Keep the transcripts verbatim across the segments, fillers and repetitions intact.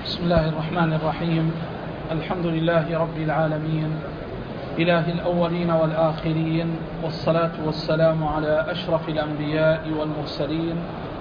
بسم الله الرحمن الرحيم. الحمد لله رب العالمين، إله الأولين والآخرين، والصلاة والسلام على أشرف الأنبياء والمرسلين،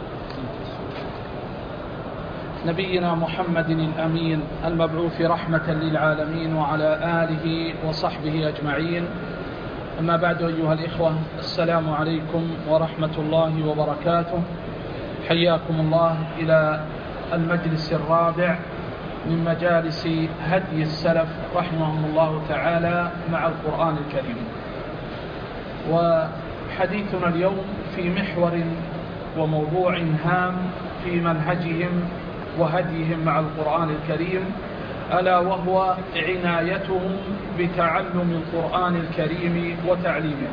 نبينا محمد الأمين المبعوث رحمة للعالمين، وعلى آله وصحبه أجمعين. أما بعد، أيها الإخوة، السلام عليكم ورحمة الله وبركاته. حياكم الله إلى المجلس الرابع من مجالس هدي السلف رحمهم الله تعالى مع القرآن الكريم. وحديثنا اليوم في محور وموضوع هام في منهجهم وهديهم مع القرآن الكريم، ألا وهو عنايتهم بتعلم القرآن الكريم وتعليمه.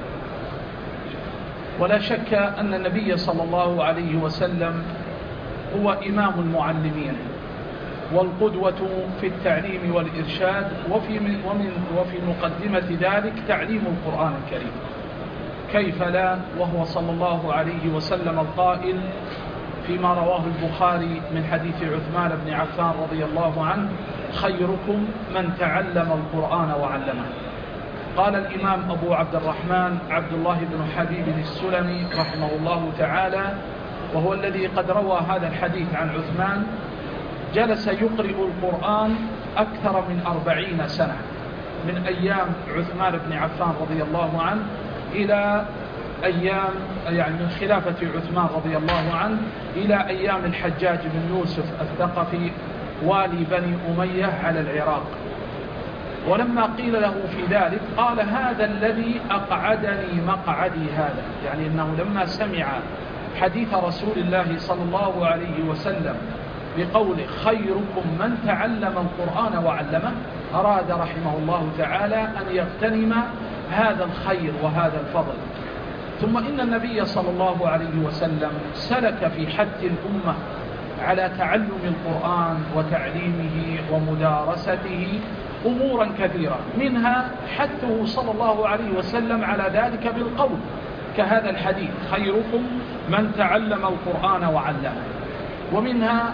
ولا شك أن النبي صلى الله عليه وسلم هو إمام المعلمين والقدوة في التعليم والإرشاد، وفي, ومن وفي مقدمة ذلك تعليم القرآن الكريم. كيف لا وهو صلى الله عليه وسلم القائل فيما رواه البخاري من حديث عثمان بن عفان رضي الله عنه: خيركم من تعلم القرآن وعلمه. قال الإمام أبو عبد الرحمن عبد الله بن حبيب السلمي رحمه الله تعالى، وهو الذي قد روى هذا الحديث عن عثمان: جلس يقرئ القرآن أكثر من أربعين سنة، من أيام عثمان بن عفان رضي الله عنه إلى أيام يعني من خلافة عثمان رضي الله عنه إلى أيام الحجاج بن يوسف الثقفي والي بني أمية على العراق. ولما قيل له في ذلك قال: هذا الذي أقعدني مقعدي هذا، يعني أنه لما سمع حديث رسول الله صلى الله عليه وسلم بقول خيركم من تعلم القرآن وعلمه، أراد رحمه الله تعالى أن يغتنم هذا الخير وهذا الفضل. ثم إن النبي صلى الله عليه وسلم سلك في حث الأمة على تعلم القرآن وتعليمه ومدارسته أمورا كثيرة، منها حثه صلى الله عليه وسلم على ذلك بالقول، كهذا الحديث: خيركم من تعلم القرآن وعلمه. ومنها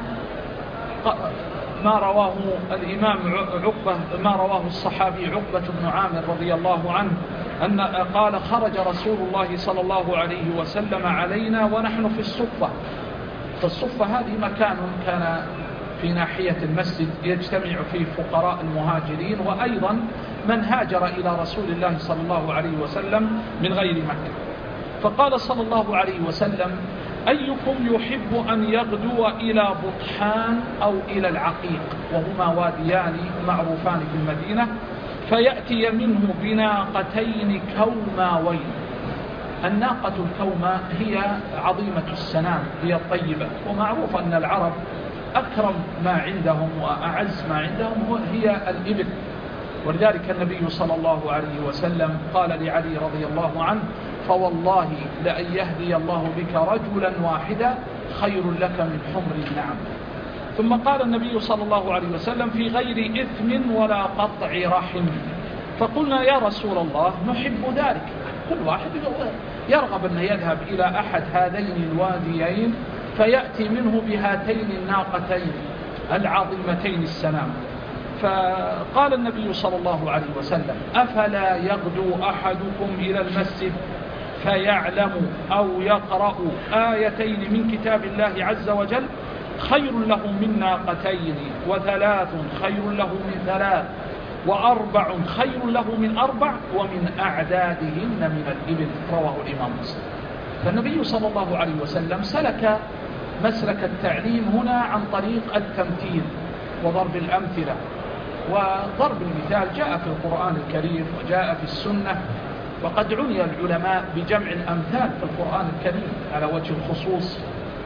ما رواه الإمام عقبة ما رواه الصحابي عقبة بن عامر رضي الله عنه أن قال: خرج رسول الله صلى الله عليه وسلم علينا ونحن في الصفة. فالصفة هذه مكان كان في ناحية المسجد يجتمع فيه فقراء المهاجرين، وأيضا من هاجر إلى رسول الله صلى الله عليه وسلم من غير مكة. فقال صلى الله عليه وسلم: أيكم يحب أن يغدو إلى بطحان أو إلى العقيق، وهما واديان معروفان في المدينة، فيأتي منه بناقتين كوماوين. الناقة الكومة هي عظيمة السنام، هي الطيبة، ومعروف أن العرب أكرم ما عندهم وأعز ما عندهم هي الإبل. ولذلك النبي صلى الله عليه وسلم قال لعلي رضي الله عنه: فوالله لأن يهدي الله بك رجلا واحدا خير لك من حمر النعم. ثم قال النبي صلى الله عليه وسلم: في غير إثم ولا قطع رحم. فقلنا: يا رسول الله نحب ذلك. كل واحد يرغب أن يذهب إلى أحد هذين الواديين فيأتي منه بهاتين الناقتين العظيمتين السنام. فقال النبي صلى الله عليه وسلم: أفلا يغدو أحدكم إلى المسجد فيعلم أو يقرأ آيتين من كتاب الله عز وجل خير له من ناقتين، وثلاث خير له من ثلاث، وأربع خير له من أربع، ومن أعدادهن من الإبل. رواه الإمام مسلم. فالنبي صلى الله عليه وسلم سلك مسلك التعليم هنا عن طريق التمثيل وضرب الأمثلة. وضرب المثال جاء في القرآن الكريم وجاء في السنة، وقد عني العلماء بجمع الأمثال في القرآن الكريم على وجه الخصوص.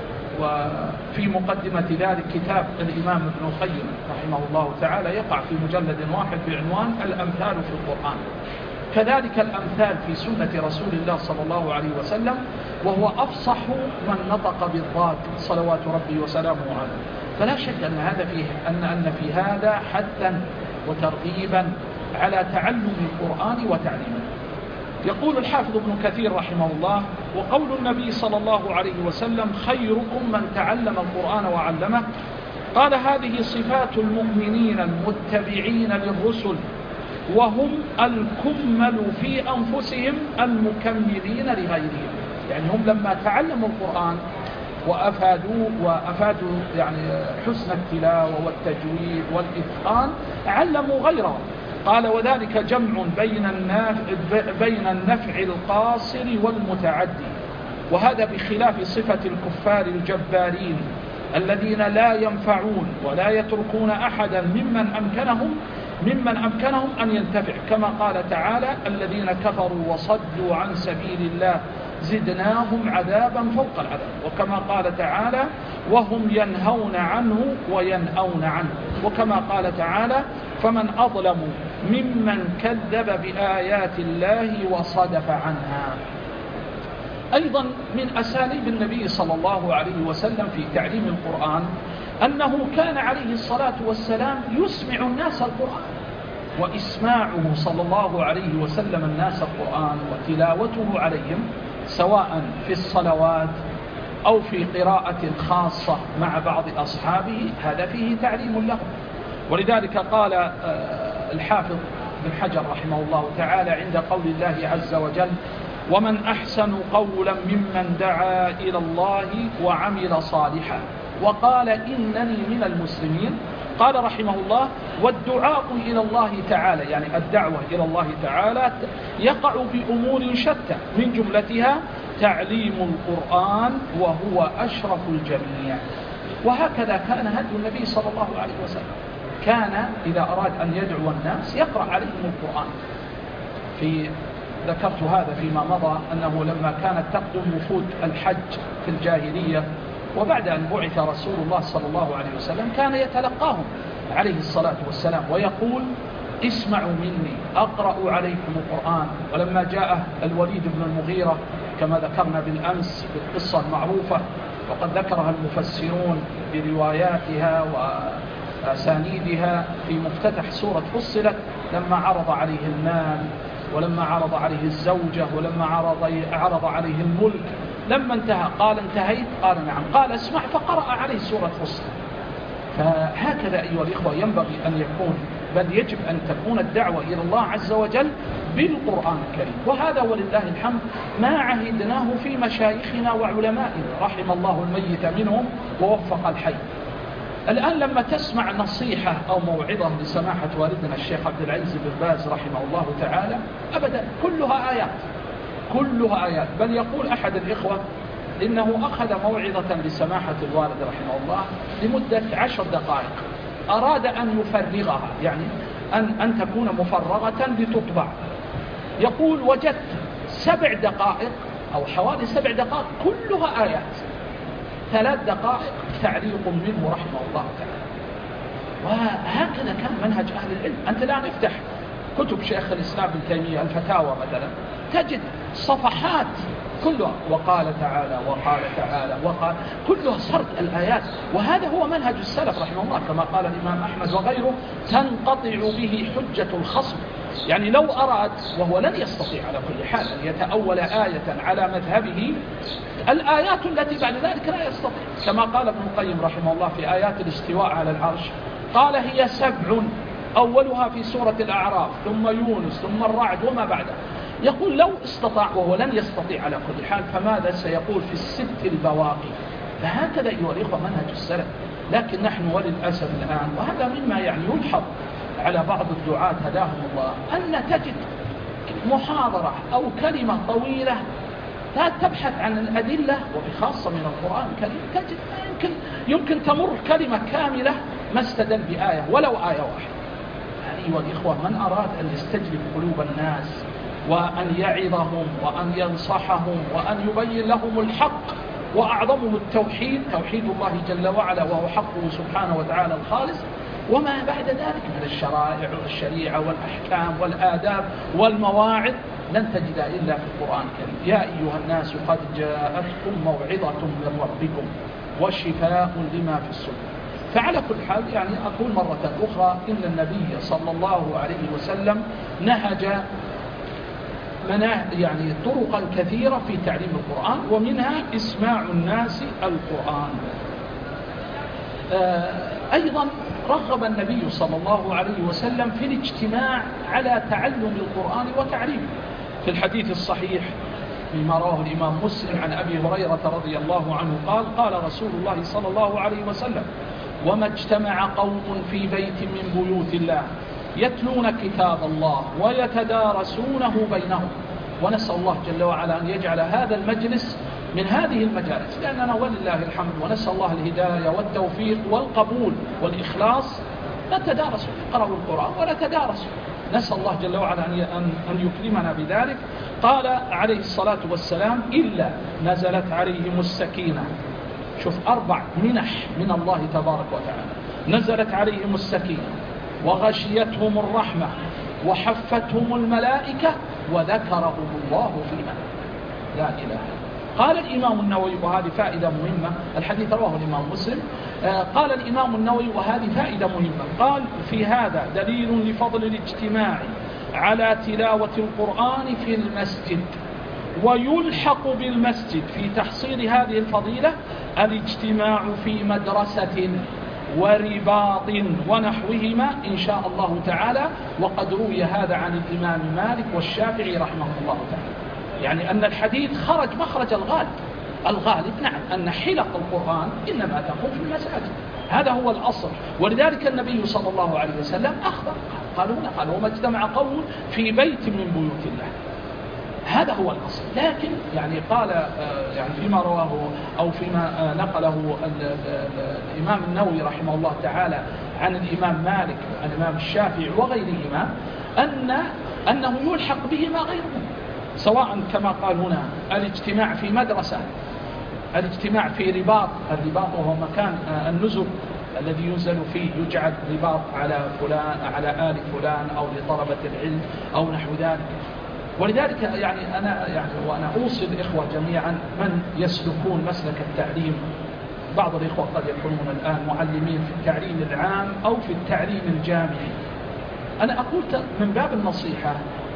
وفي مقدمة ذلك كتاب الإمام ابن القيم رحمه الله تعالى يقع في مجلد واحد بعنوان الأمثال في القرآن. كذلك الأمثال في سنة رسول الله صلى الله عليه وسلم، وهو أفصح من نطق بالضاد صلوات ربي وسلامه عليه. فلا شك أن هذا فيه أن أن في هذا حثا وترغيبا على تعلم القرآن وتعليمه. يقول الحافظ ابن كثير رحمه الله: وقول النبي صلى الله عليه وسلم خيركم من تعلم القرآن وعلمه، قال هذه صفات المؤمنين المتبعين للرسل، وهم الكمل في أنفسهم المكملين لغيرهم. يعني هم لما تعلموا القرآن وأفادوا, وأفادوا يعني حسن التلاوة والتجويد والإتقان علموا غيرهم. قال وذلك جمع بين النفع, بين النفع القاصر والمتعدي، وهذا بخلاف صفة الكفار الجبارين الذين لا ينفعون ولا يتركون أحدا ممن أمكنهم ممن أمكنهم أن ينتفع، كما قال تعالى الذين كفروا وصدوا عن سبيل الله زدناهم عذابا فوق العذاب، وكما قال تعالى وهم ينهون عنه وينأون عنه، وكما قال تعالى فمن أظلم ممن كذب بآيات الله وصدف عنها. أيضا من أساليب النبي صلى الله عليه وسلم في تعليم القرآن أنه كان عليه الصلاة والسلام يسمع الناس القرآن، وإسماعه صلى الله عليه وسلم الناس القرآن وتلاوته عليهم سواء في الصلوات أو في قراءة خاصة مع بعض أصحابه، هذا فيه تعليم لهم. ولذلك قال الحافظ بن حجر رحمه الله تعالى عند قول الله عز وجل ومن أحسن قولا ممن دعا إلى الله وعمل صالحا وقال إنني من المسلمين. قال رحمه الله والدعاء إلى الله تعالى، يعني الدعوة إلى الله تعالى يقع بأمور شتى من جملتها تعليم القرآن وهو أشرف الجميع. وهكذا كان هدي النبي صلى الله عليه وسلم، كان إذا أراد أن يدعو الناس يقرأ عليهم القرآن. في ذكرت هذا فيما مضى أنه لما كانت تقدم وفود الحج في الجاهلية وبعد أن بعث رسول الله صلى الله عليه وسلم كان يتلقاهم عليه الصلاة والسلام ويقول اسمعوا مني أقرأ عليكم القرآن. ولما جاء الوليد بن المغيرة كما ذكرنا بالأمس بالقصة المعروفة وقد ذكرها المفسرون برواياتها وأسانيدها في مفتتح سورة فصلت، لما عرض عليه المال ولما عرض عليه الزوجة ولما عرض, عرض عليه الملك، لما انتهى قال انتهيت؟ قال نعم. قال اسمع، فقرأ عليه سورة فصلت. فهكذا أيها الإخوة ينبغي أن يكون، بل يجب أن تكون الدعوة إلى الله عز وجل بالقرآن الكريم. وهذا ولله الحمد ما عهدناه في مشايخنا وعلمائنا رحم الله الميت منهم ووفق الحي. الآن لما تسمع نصيحة أو موعظة لسماحة والدنا الشيخ عبد العزيز بن باز رحمه الله تعالى أبدا كلها آيات، كلها آيات. بل يقول أحد الإخوة إنه أخذ موعظة لسماحة الوالد رحمه الله لمدة عشر دقائق، أراد أن يفرغها، يعني أن, أن تكون مفرغة لتطبع. يقول وجدت سبع دقائق أو حوالي سبع دقائق كلها آيات، ثلاث دقائق تعليق منه رحمه الله تعالى. وهكذا كان منهج أهل العلم. أنت الآن افتح كتب شيخ الإسلام ابن تيمية الفتاوى مثلا تجد صفحات كلها وقال تعالى وقال تعالى وقال، كلها سرد الآيات. وهذا هو منهج السلف رحمه الله، كما قال الإمام أحمد وغيره تنقطع به حجة الخصم. يعني لو أراد، وهو لن يستطيع على كل حال أن يتأول آية على مذهبه، الآيات التي بعد ذلك لا يستطيع، كما قال ابن القيم رحمه الله في آيات الاستواء على العرش قال هي سبع أولها في سورة الأعراف ثم يونس ثم الرعد وما بعده. يقول لو استطاع، وهو لن يستطيع على كل حال، فماذا سيقول في الست البواقي؟ فهكذا أيها الإخوة منهج السلف. لكن نحن وللأسف الآن، وهذا مما يعني يلحظ على بعض الدعاة هداهم الله، أن تجد محاضرة أو كلمة طويلة تبحث عن الأدلة وبخاصة من القرآن الكريم، تجد يمكن, يمكن تمر كلمة كاملة ما استدل بآية ولو آية واحدة. أيها الإخوة من أراد أن يستجلب قلوب الناس وأن يعظهم وأن ينصحهم وأن يبين لهم الحق، وأعظمه التوحيد، توحيد الله جل وعلا وهو حقه سبحانه وتعالى الخالص، وما بعد ذلك من الشرائع والشريعة والأحكام والآداب والمواعظ لن تجد إلا في القرآن الكريم. يا أيها الناس قد جاءتكم موعظة من ربكم وشفاء لما في الصدور. فعلى كل حال يعني أقول مرة أخرى إن النبي صلى الله عليه وسلم نهج يعني طرقا كثيرة في تعليم القرآن، ومنها إسماع الناس القرآن. أيضا رغب النبي صلى الله عليه وسلم في الاجتماع على تعلم القرآن وتعليمه. في الحديث الصحيح فيما رواه الإمام مسلم عن أبي هريرة رضي الله عنه قال قال رسول الله صلى الله عليه وسلم: وما اجتمع قوم في بيت من بيوت الله يتلون كتاب الله ويتدارسونه بينهم. ونسأل الله جل وعلا أن يجعل هذا المجلس من هذه المجالس، لأننا ولله الحمد ونسأل الله الهداية والتوفيق والقبول والإخلاص نتدارس نقرأ القرآن ونتدارس، نسأل الله جل وعلا أن يكرمنا بذلك. قال عليه الصلاة والسلام: إلا نزلت عليهم السكينة. شوف أربع منح من الله تبارك وتعالى: نزلت عليهم السكينة وغشيتهم الرحمة وحفتهم الملائكة وذكرهم الله في من لا إله. قال الإمام النووي، وهذه فائدة مهمة، الحديث رواه الإمام مسلم، قال الإمام النووي وهذه فائدة مهمة، قال: في هذا دليل لفضل الاجتماع على تلاوة القرآن في المسجد، ويلحق بالمسجد في تحصيل هذه الفضيلة الاجتماع في مدرسة ورباط ونحوهما إن شاء الله تعالى. وقد روي هذا عن الإمام مالك والشافعي رحمه الله تعالى، يعني أن الحديث خرج مخرج الغالب. الغالب نعم أن حلق القرآن إنما تكون في المساجد، هذا هو الأصل. ولذلك النبي صلى الله عليه وسلم أخبر، قالوا قالوا وما اجتمع قوم في بيت من بيوت الله، هذا هو الأصل. لكن يعني قال يعني فيما رواه أو فيما نقله الإمام النووي رحمه الله تعالى عن الإمام مالك عن الإمام الشافعي وغيرهما أن أنه يلحق بهما غيرهم، سواء كما قال هنا الاجتماع في مدرسة، الاجتماع في رباط. الرباط وهو مكان النزل الذي ينزل فيه، يجعل رباط على فلان على آل فلان أو لطلبة العلم أو نحو ذلك. ولذلك يعني أنا يعني وأنا أوصي الإخوة جميعا من يسلكون مسلك التعليم، بعض الإخوة قد يكونون الآن معلمين في التعليم العام أو في التعليم الجامعي، أنا أقول من باب النصيحة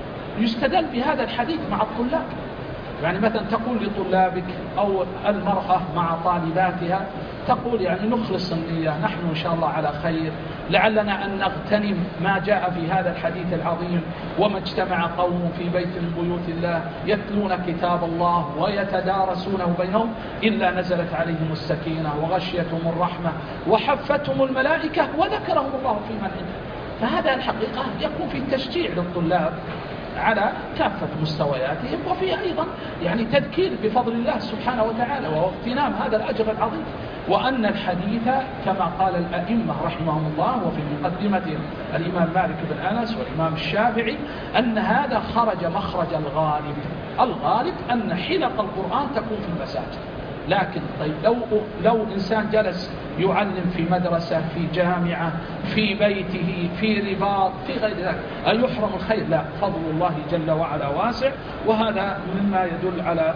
يستدل بهذا الحديث مع الطلاب. يعني مثلا تقول لطلابك أو المرأة مع طالباتها، تقول يعني نخلص النية، نحن إن شاء الله على خير، لعلنا أن نغتنم ما جاء في هذا الحديث العظيم: وما اجتمع قوم في بيت من بيوت الله يتلون كتاب الله ويتدارسونه بينهم إلا نزلت عليهم السكينة وغشيتهم الرحمة وحفتهم الملائكة وذكرهم الله في من عنده. فهذا الحقيقة يكون في التشجيع للطلاب على كافة مستوياتهم، وفي أيضا يعني تذكير بفضل الله سبحانه وتعالى واغتنام هذا الأجر العظيم. وأن الحديث كما قال الأئمة رحمهم الله وفي مقدمة الإمام مالك بن أنس والإمام الشافعي أن هذا خرج مخرج الغالب. الغالب أن حلق القرآن تكون في المساجد، لكن طيب لو, لو إنسان جلس يعلم في مدرسة في جامعة في بيته في رباط في غير ذلك، أن يحرم الخير؟ لا، فضل الله جل وعلا واسع، وهذا مما يدل على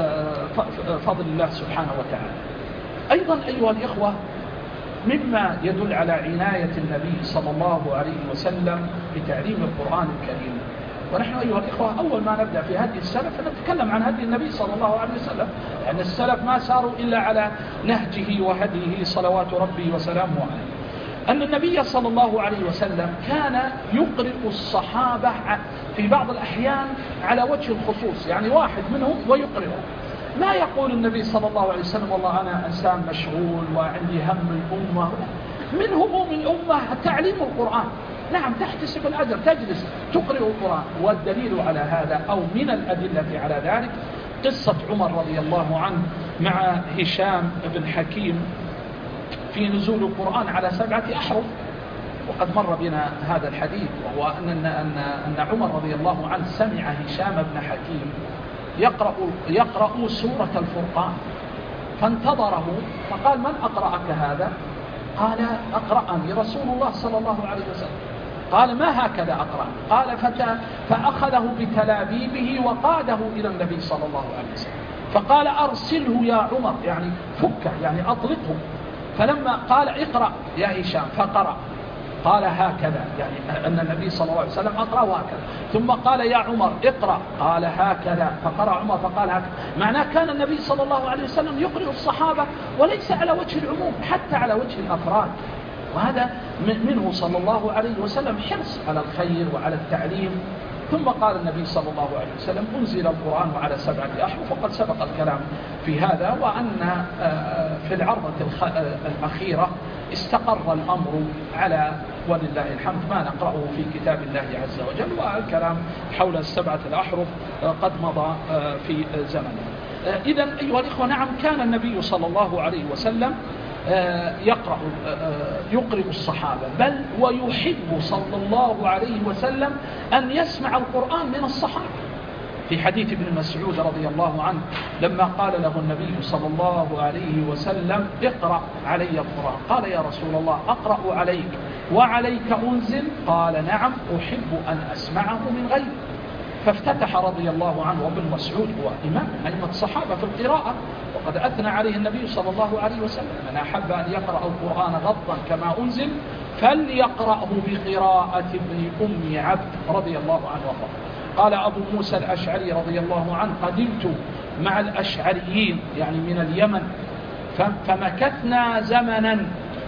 فضل الله سبحانه وتعالى. أيضا أيها الإخوة مما يدل على عناية النبي صلى الله عليه وسلم بتعليم القرآن الكريم، ونحن أيها الإخوة أول ما نبدأ في هدي السلف نتكلم عن هدي النبي صلى الله عليه وسلم، لأن السلف ما ساروا إلا على نهجه وهديه صلوات ربي وسلامه عليه. أن النبي صلى الله عليه وسلم كان يقرئ الصحابة في بعض الأحيان على وجه الخصوص، يعني واحد منهم ويقرئه. ما يقول النبي صلى الله عليه وسلم والله أنا إنسان مشغول وعندي هم الأمة، من هموم الأمة تعليم القرآن. نعم تحتسب الأجر، تجلس تقرئ القرآن. والدليل على هذا أو من الأدلة على ذلك قصة عمر رضي الله عنه مع هشام بن حكيم في نزول القرآن على سبعة أحرف، وقد مر بنا هذا الحديث، وهو أن, أن, أن عمر رضي الله عنه سمع هشام بن حكيم يقرأ, يقرأ سورة الفرقان، فانتظره فقال: من أقرأك هذا؟ قال: أقرأني رسول الله صلى الله عليه وسلم. قال: ما هكذا أقرأ؟ قال: فتى فأخذه بتلابيبه وقاده إلى النبي صلى الله عليه وسلم، فقال: أرسله يا عمر، يعني فكه، يعني أطلقه. فلما قال: اقرأ يا هشام، فقرأ. قال هكذا، يعني أن النبي صلى الله عليه وسلم أقرأ هكذا. ثم قال يا عمر اقرأ، قال هكذا، فقرأ عمر فقال هكذا. معناه كان النبي صلى الله عليه وسلم يقرأ الصحابة وليس على وجه العموم، حتى على وجه الأفراد. وهذا منه صلى الله عليه وسلم حرص على الخير وعلى التعليم. ثم قال النبي صلى الله عليه وسلم أنزل القرآن على سبعة أحرف، وقد سبق الكلام في هذا، وأن في العرضة الأخيرة استقر الأمر على ولله الحمد ما نقرأه في كتاب الله عز وجل، والكلام حول السبعة الأحرف قد مضى في زمنه. إذن أيها الإخوة، نعم كان النبي صلى الله عليه وسلم يقرأ يقرئ الصحابة، بل ويحب صلى الله عليه وسلم أن يسمع القرآن من الصحابة. في حديث ابن مسعود رضي الله عنه لما قال له النبي صلى الله عليه وسلم اقرأ علي القرآن، قال يا رسول الله أقرأ عليك وعليك أنزل؟ قال نعم أحب أن أسمعه من غيري. فافتتح رضي الله عنه، وابن مسعود هو إمام أئمة الصحابة في القراءة، وقد أثنى عليه النبي صلى الله عليه وسلم من أحب أن يقرأ القرآن غضا كما أنزل فليقرأه بقراءة ابن أم عبد رضي الله عنه وارضاه. قال أبو موسى الأشعري رضي الله عنه قدمت مع الأشعريين يعني من اليمن فمكثنا زمنا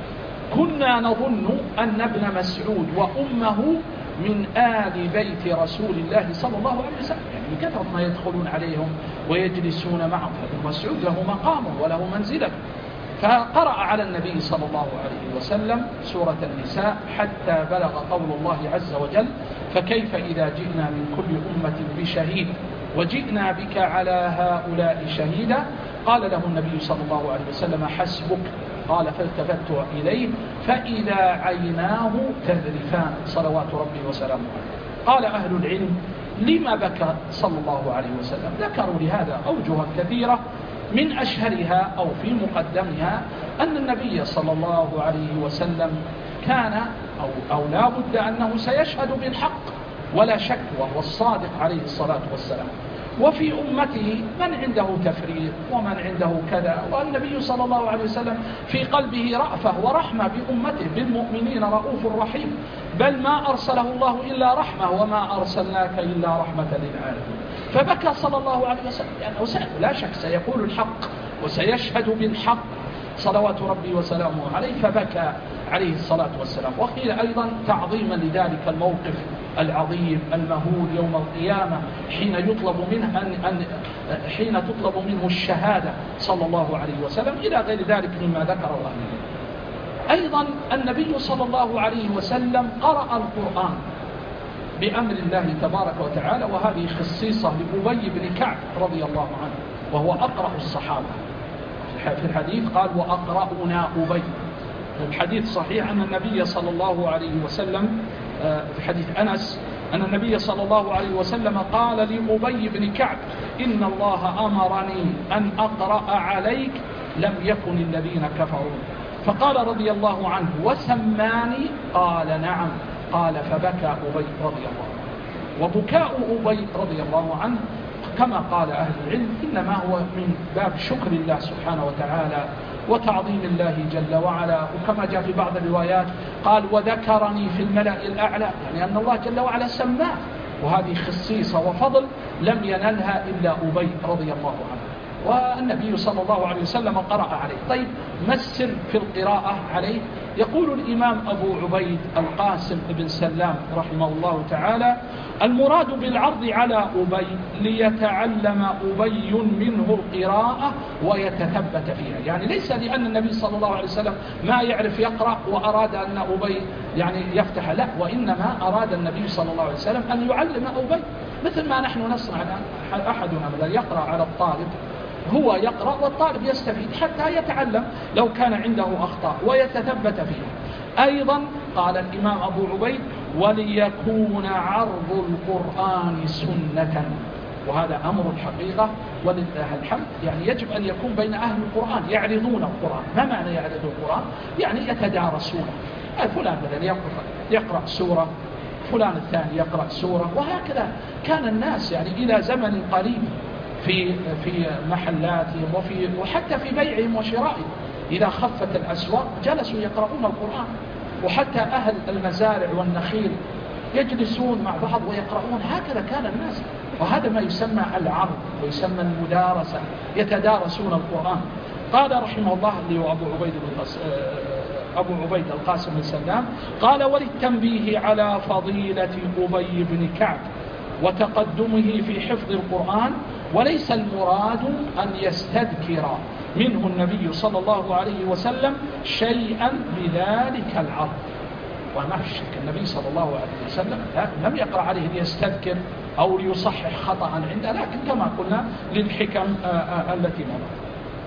كنا نظن أن ابن مسعود وأمه من آل بيت رسول الله صلى الله عليه وسلم، يعني بكثرة ما يدخلون عليهم ويجلسون معهم، فابن مسعود له مقام وله منزلة. فقرأ على النبي صلى الله عليه وسلم سورة النساء حتى بلغ قول الله عز وجل فكيف إذا جئنا من كل أمة بشهيد وجئنا بك على هؤلاء شهيدا. قال له النبي صلى الله عليه وسلم حسبك. قال فالتفت إليه فإذا عيناه تذرفان صلوات ربي وسلامه عليه. قال أهل العلم لما بكى صلى الله عليه وسلم؟ ذكروا لهذا أوجها كثيرة، من أشهرها أو في مقدمها أن النبي صلى الله عليه وسلم كان أو, أو لا بد أنه سيشهد بالحق ولا شك، وهو الصادق عليه الصلاة والسلام، وفي أمته من عنده تفريط ومن عنده كذا، والنبي صلى الله عليه وسلم في قلبه رأفة ورحمة بأمته بالمؤمنين رؤوف رحيم، بل ما أرسله الله إلا رحمة وما أرسلناك إلا رحمة للعالمين. فبكى صلى الله عليه وسلم لأنه لا شك سيقول الحق وسيشهد بالحق صلوات ربي وسلامه عليه، فبكى عليه الصلاة والسلام. وقيل أيضا تعظيما لذلك الموقف العظيم المهول يوم القيامة حين يطلب منه أن أن حين تطلب منه الشهادة صلى الله عليه وسلم إلى غير ذلك مما ذكره أهل. أيضا النبي صلى الله عليه وسلم قرأ القرآن بأمر الله تبارك وتعالى، وهذه خصيصة لأبي بن كعب رضي الله عنه وهو أقرأ الصحابة. في الحديث قال وأقرأنا أبي. الحديث صحيح أن النبي صلى الله عليه وسلم في حديث أنس أن النبي صلى الله عليه وسلم قال لأبي بن كعب إن الله أمرني أن أقرأ عليك لم يكن الذين كفروا. فقال رضي الله عنه وسماني؟ قال نعم. قال فبكى أبي رضي الله عنه. وبكاء أبي رضي الله عنه كما قال أهل العلم إنما هو من باب شكر الله سبحانه وتعالى وتعظيم الله جل وعلا، وكما جاء في بعض الروايات قال وذكرني في الملأ الأعلى، يعني أن الله جل وعلا سماه، وهذه خصيصة وفضل لم ينلها إلا أبي رضي الله عنه. والنبي صلى الله عليه وسلم قرأ عليه. طيب ما السر في القراءة عليه؟ يقول الإمام أبو عبيد القاسم بن سلام رحمه الله تعالى المراد بالعرض على أبي ليتعلم أبي منه القراءة ويتثبت فيها، يعني ليس لأن النبي صلى الله عليه وسلم ما يعرف يقرأ وأراد أن أبي يعني يفتح، لا، وإنما أراد النبي صلى الله عليه وسلم أن يعلم أبي، مثل ما نحن نصنع أحدنا بدل يقرأ على الطالب هو يقرأ والطالب يستفيد حتى يتعلم لو كان عنده أخطاء ويتثبت فيها. أيضا قال الإمام أبو عبيد وليكون عرض القرآن سنة، وهذا أمر الحقيقة ولله الحمد، يعني يجب أن يكون بين أهل القرآن يعرضون القرآن. ما معنى يعرضون القرآن؟ يعني يتدارسونه، فلان بدل يقرأ, يقرأ سورة، فلان الثاني يقرأ سورة، وهكذا كان الناس يعني إلى زمن قريب في في محلاتهم وفي وحتى في بيعهم وشرائهم إذا خفت الأسواق جلسوا يقرؤون القرآن. وحتى أهل المزارع والنخيل يجلسون مع بعض ويقرؤون. هكذا كان الناس، وهذا ما يسمى العرض ويسمى المدارسة، يتدارسون القرآن. قال رحمه الله لي وأبو عبيد أبو عبيد القاسم بن سلام قال: وللتنبيه على فضيلة أبي بن كعب وتقدمه في حفظ القرآن، وليس المراد أن يستذكر منه النبي صلى الله عليه وسلم شيئا بذلك العرض. وما في شك النبي صلى الله عليه وسلم لم يقرأ عليه ليستذكر أو ليصحح خطأ عنده، لكن كما قلنا للحكم التي مرت.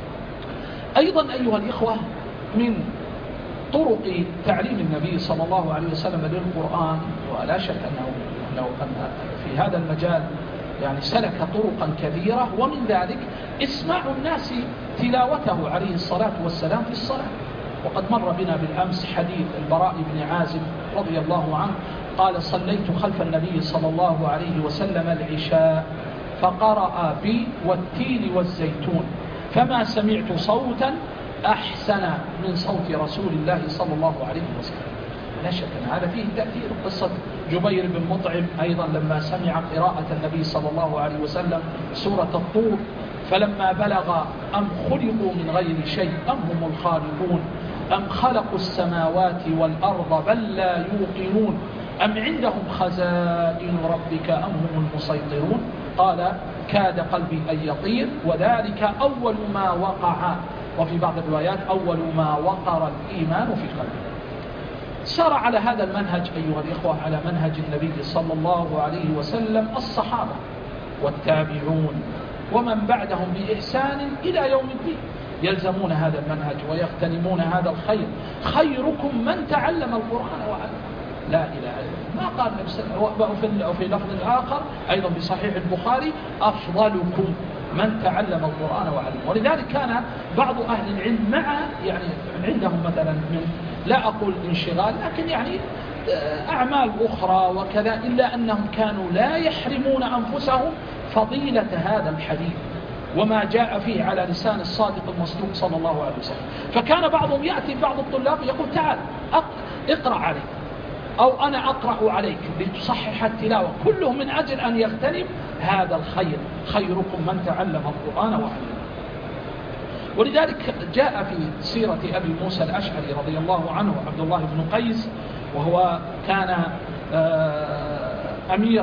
أيضا أيها الإخوة، من طرق تعليم النبي صلى الله عليه وسلم للقرآن، ولا شك أنه, أنه أن في هذا المجال يعني سلك طرقا كثيرة، ومن ذلك إسماع الناس تلاوته عليه الصلاة والسلام في الصلاة. وقد مر بنا بالأمس حديث البراء بن عازب رضي الله عنه قال: صليت خلف النبي صلى الله عليه وسلم العشاء فقرأ بي والتين والزيتون فما سمعت صوتا أحسن من صوت رسول الله صلى الله عليه وسلم. لا شك أن هذا فيه تأثير. قصة جبير بن مطعم أيضا لما سمع قراءة النبي صلى الله عليه وسلم سورة الطور، فلما بلغ أم خلقوا من غير شيء أم هم الخالقون أم خلقوا السماوات والأرض بل لا يوقنون أم عندهم خزائن ربك أم هم المسيطرون، قال: كاد قلبي أن يطير وذلك أول ما وقع، وفي بعض الروايات أول ما وقر الإيمان في قلبه. سار على هذا المنهج أيها الإخوة، على منهج النبي صلى الله عليه وسلم الصحابة والتابعون ومن بعدهم بإحسان إلى يوم الدين، يلزمون هذا المنهج ويغتنمون هذا الخير. خيركم من تعلم القرآن وعلمه. لا إله إلا الله. ما قال نفسه وفي لفظ آخر أيضا بصحيح البخاري: أفضلكم من تعلم القرآن وعلمه. ولذلك كان بعض أهل العلم مع يعني عندهم مثلا من لا أقول انشغال لكن يعني أعمال أخرى وكذا، إلا أنهم كانوا لا يحرمون أنفسهم فضيلة هذا الحديث وما جاء فيه على لسان الصادق المصدوق صلى الله عليه وسلم. فكان بعضهم يأتي بعض الطلاب يقول: تعال اقرأ عليك أو أنا أقرأ عليك لتصحح التلاوة، كله من أجل أن يغتنم هذا الخير. خيركم من تعلم القرآن وعلمه. ولذلك جاء في سيرة أبي موسى الأشعري رضي الله عنه عبد الله بن قيس، وهو كان أمير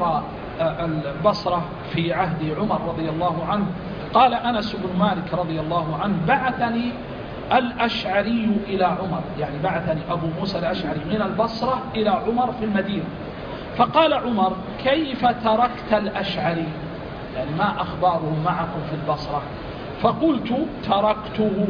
البصرة في عهد عمر رضي الله عنه. قال أنس بن مالك رضي الله عنه: بعثني الأشعري إلى عمر، يعني بعثني أبو موسى الأشعري من البصرة إلى عمر في المدينة. فقال عمر: كيف تركت الأشعري؟ يعني ما أخباره معكم في البصرة؟ فقلت: تركته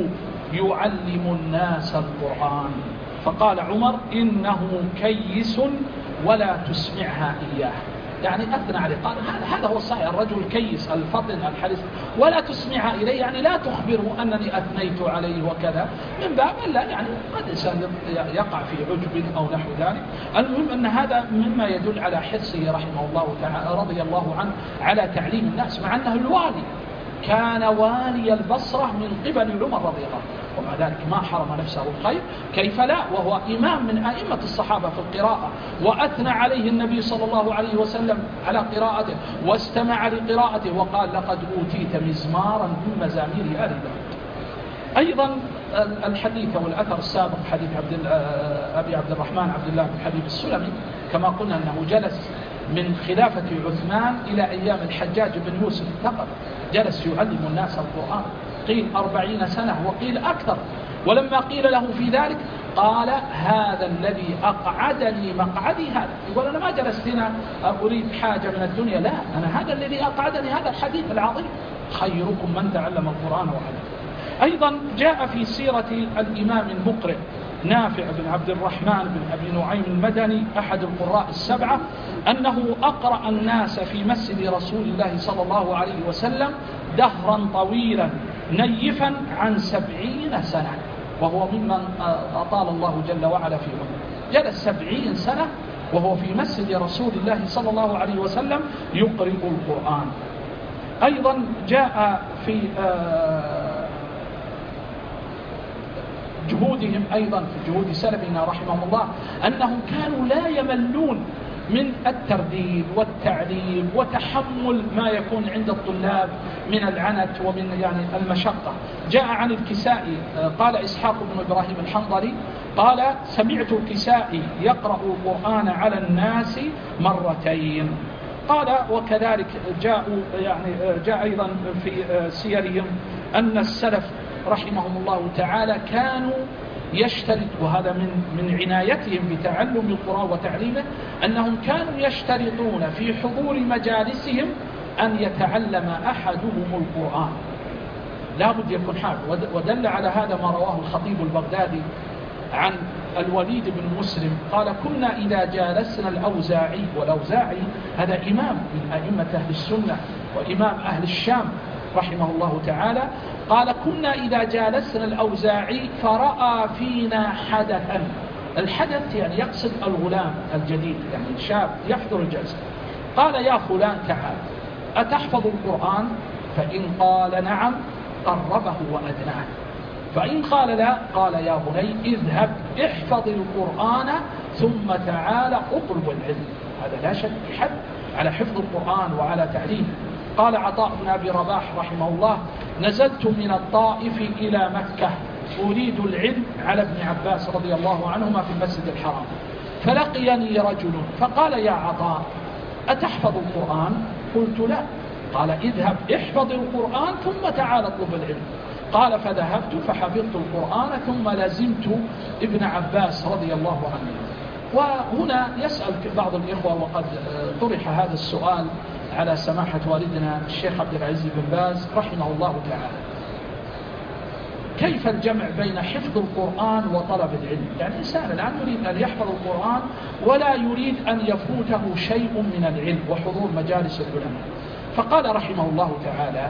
يعلم الناس القرآن. فقال عمر: إنه كيس ولا تسمعها إياه. يعني أثنى عليه، قال هذا هو الصحيح، الرجل كيس الفطن الحريص، ولا تسمعها إليه، يعني لا تخبره أنني أثنيت عليه وكذا، من باب لا يعني قد إنسان يقع في عجب أو نحو ذلك. المهم أن هذا مما يدل على حرصه رحمه الله تعالى رضي الله عنه على تعليم الناس، مع أنه الوالي، كان والي البصرة من قبل عمر رضي الله عنه، ومع ذلك ما حرم نفسه الخير. كيف لا وهو إمام من أئمة الصحابة في القراءة، وأثنى عليه النبي صلى الله عليه وسلم على قراءته واستمع لقراءته وقال: لقد أوتيت مزمارا من مزامير آل داود. أيضا الحديث والأثر السابق حديث عبد أبي عبد الرحمن عبد الله بن حبيب السلمي، كما قلنا أنه جلس من خلافة عثمان إلى أيام الحجاج بن يوسف الثقفي، جلس يعلم الناس القرآن، قيل أربعين سنة وقيل أكثر. ولما قيل له في ذلك قال: هذا الذي أقعدني مقعدي هذا. يقول: أنا ما جلست هنا أريد حاجة من الدنيا، لا، أنا هذا الذي أقعدني هذا الحديث العظيم. خيركم من تعلم القرآن وعلمه. أيضا جاء في سيرة الإمام المقرئ نافع بن عبد الرحمن بن أبي نعيم المدني أحد القراء السبعة أنه أقرأ الناس في مسجد رسول الله صلى الله عليه وسلم دهرا طويلا نيفا عن سبعين سنة، وهو ممن أطال الله جل وعلا في عمره. جلس سبعين سنة وهو في مسجد رسول الله صلى الله عليه وسلم يقرئ القرآن. أيضا جاء في جهودهم أيضا في جهود سلفنا رحمهم الله أنهم كانوا لا يملون من الترديد والتعليم وتحمل ما يكون عند الطلاب من العنت ومن يعني المشقة. جاء عن الكسائي قال إسحاق بن إبراهيم الحنظلي قال سمعت الكسائي يقرأ القرآن على الناس مرتين. قال وكذلك جاءوا يعني جاء أيضا في سيرهم أن السلف رحمهم الله تعالى كانوا يشترط، وهذا من من عنايتهم بتعلم القرآن وتعليمه، أنهم كانوا يشترطون في حضور مجالسهم أن يتعلم أحدهم القرآن، لا بد يكون حافظ. ودل على هذا ما رواه الخطيب البغدادي عن الوليد بن مسلم قال كنا إذا جالسنا الأوزاعي، والأوزاعي هذا إمام من أئمة أهل السنة وإمام أهل الشام رحمه الله تعالى، قال كنا إذا جالسنا الأوزاعي فرأى فينا حدثا. الحدث يعني يقصد الغلام الجديد، يعني شاب يحضر الجلسة. قال يا فلان تعال أتحفظ القرآن؟ فإن قال نعم قربه وأدناه، فإن قال لا قال يا بني اذهب احفظ القرآن ثم تعال اطلب العلم. هذا لا شك يحب على حفظ القرآن وعلى تعليمه. قال عطاء بن أبي رباح رحمه الله نزلت من الطائف إلى مكة أريد العلم على ابن عباس رضي الله عنهما في المسجد الحرام، فلقيني رجل فقال يا عطاء أتحفظ القرآن؟ قلت لا. قال اذهب احفظ القرآن ثم تعال اطلب العلم. قال فذهبت فحفظت القرآن ثم لزمت ابن عباس رضي الله عنه. وهنا يسأل بعض الإخوة وقد طرح هذا السؤال على سماحة والدنا الشيخ عبد العزيز بن باز رحمه الله تعالى، كيف الجمع بين حفظ القرآن وطلب العلم؟ يعني إنسان الآن يريد أن يحفظ القرآن ولا يريد أن يفوته شيء من العلم وحضور مجالس العلماء. فقال رحمه الله تعالى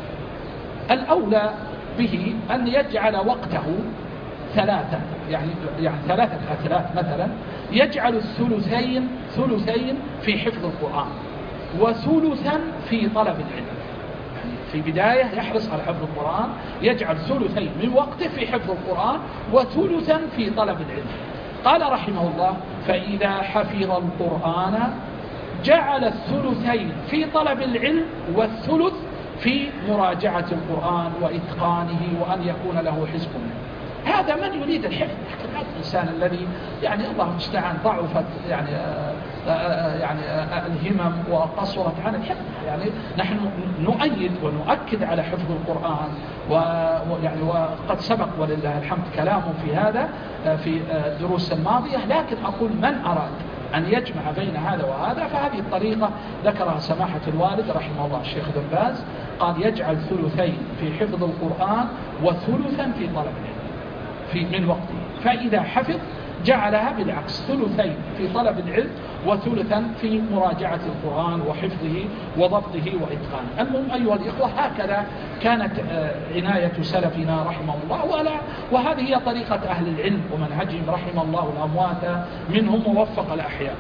الأولى به أن يجعل وقته ثلاثة، يعني يعني ثلاثة أثلاث مثلا، يجعل الثلثين ثلثين في حفظ القرآن وثلثا في طلب العلم. يعني في بداية يحرص على حفظ القرآن، يجعل ثلثين من وقته في حفظ القرآن وثلثا في طلب العلم. قال رحمه الله فإذا حفظ القرآن جعل الثلثين في طلب العلم والثلث في مراجعة القرآن وإتقانه وأن يكون له حزب منه. هذا من يريد الحفظ، لكن هذا الإنسان الذي يعني الله المستعان ضعفت يعني آآ آآ يعني آآ الهمم وقصرت عن الحفظ. يعني نحن نؤيد ونؤكد على حفظ القرآن، ويعني وقد سبق ولله الحمد كلامه في هذا في الدروس الماضية، لكن أقول من أراد أن يجمع بين هذا وهذا فهذه الطريقة ذكرها سماحة الوالد رحمه الله الشيخ بن باز، قال يجعل ثلثين في حفظ القرآن وثلثا في طلب العلم في من وقته. فإذا حفظ جعلها بالعكس، ثلثين في طلب العلم وثلثا في مراجعة القرآن وحفظه وضبطه وإتقانه. المهم أيها الإخوة هكذا كانت عناية سلفنا رحمه الله، ولا وهذه هي طريقة أهل العلم ومنهجهم رحم الله الأموات منهم ووفق الأحياء.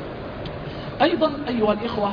أيضا أيها الإخوة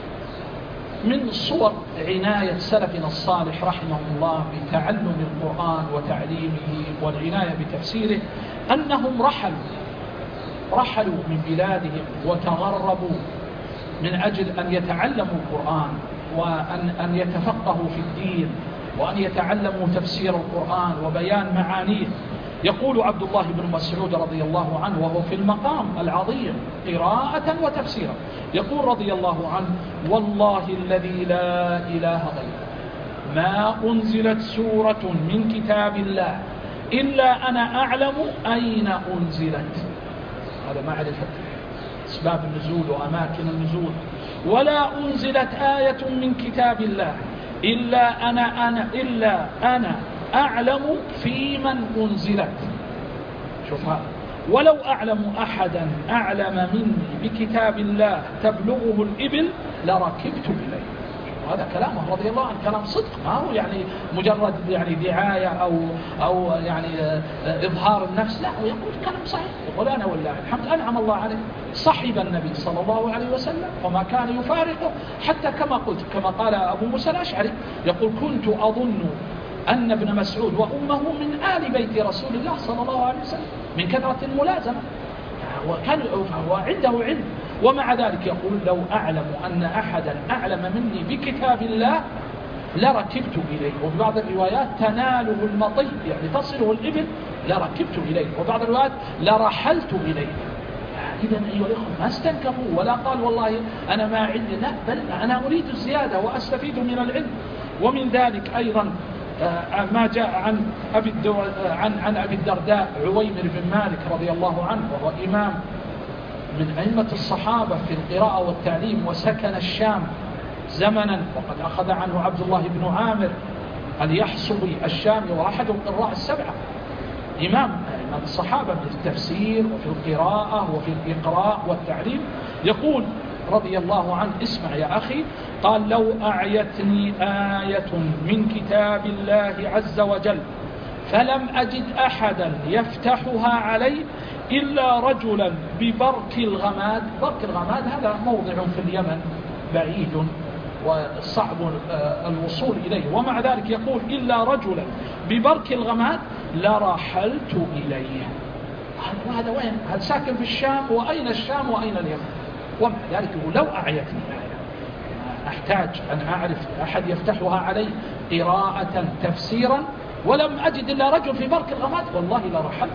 من صور عناية سلفنا الصالح رحمه الله بتعلم القرآن وتعليمه والعناية بتفسيره أنهم رحلوا رحلوا من بلادهم وتغربوا من أجل أن يتعلموا القرآن وأن أن يتفقهوا في الدين وأن يتعلموا تفسير القرآن وبيان معانيه. يقول عبد الله بن مسعود رضي الله عنه وهو في المقام العظيم قراءة وتفسيرا، يقول رضي الله عنه والله الذي لا إله غيره ما أنزلت سورة من كتاب الله إلا أنا أعلم أين أنزلت. هذا معرفة أسباب النزول وأماكن النزول. ولا أنزلت آية من كتاب الله إلا أنا أنا إلا أنا أعلم في من أنزلت. شوف هذا، ولو أعلم أحدا أعلم مني بكتاب الله تبلغه الإبل لركبت إليه. هذا كلامه رضي الله عنه كلام صدق، ما هو يعني مجرد يعني دعاية أو أو يعني إظهار النفس، لا، هو يقول كلام صحيح. يقول أنا والله الحمد أنعم الله عليه صحب النبي صلى الله عليه وسلم وما كان يفارقه، حتى كما قلت كما قال أبو موسى الأشعري يقول كنت أظن أن ابن مسعود وأمه من آل بيت رسول الله صلى الله عليه وسلم من كثرة الملازمة، وكان وعنده علم. ومع ذلك يقول لو أعلم أن أحدا أعلم مني بكتاب الله لركبت إليه. وفي بعض الروايات تناله المطي، يعني تصله الإبل، لركبت إليه. وبعض الروايات لرحلت إليه. إذا أيها الإخوة ما استنكفوا ولا قال والله أنا ما عندي، لا، بل أنا أريد الزيادة وأستفيد من العلم. ومن ذلك أيضا ما جاء عن أبي عن عن أبي الدرداء عويمر بن مالك رضي الله عنه، وهو إمام من أئمة الصحابة في القراءة والتعليم، وسكن الشام زمنا، وقد أخذ عنه عبد الله بن عامر اليحصبي الشامي وأحد القراء السبعة، إمام من الصحابة في التفسير وفي القراءة وفي الإقراء والتعليم. يقول رضي الله عنه: اسمع يا أخي، قال: لو أعيتني آية من كتاب الله عز وجل فلم أجد أحدا يفتحها علي إلا رجلا ببرك الغماد. برك الغماد هذا موضع في اليمن بعيد وصعب الوصول إليه، ومع ذلك يقول: إلا رجلا ببرك الغماد لرحلت إليه. وهذا وين؟ هل ساكن في الشام؟ وأين الشام وأين اليمن؟ ومع ذلك يقول: لو أعيتني آية أحتاج أن أعرف أحد يفتحها علي قراءة تفسيرا ولم أجد إلا رجل في برك الغماد والله لرحلت.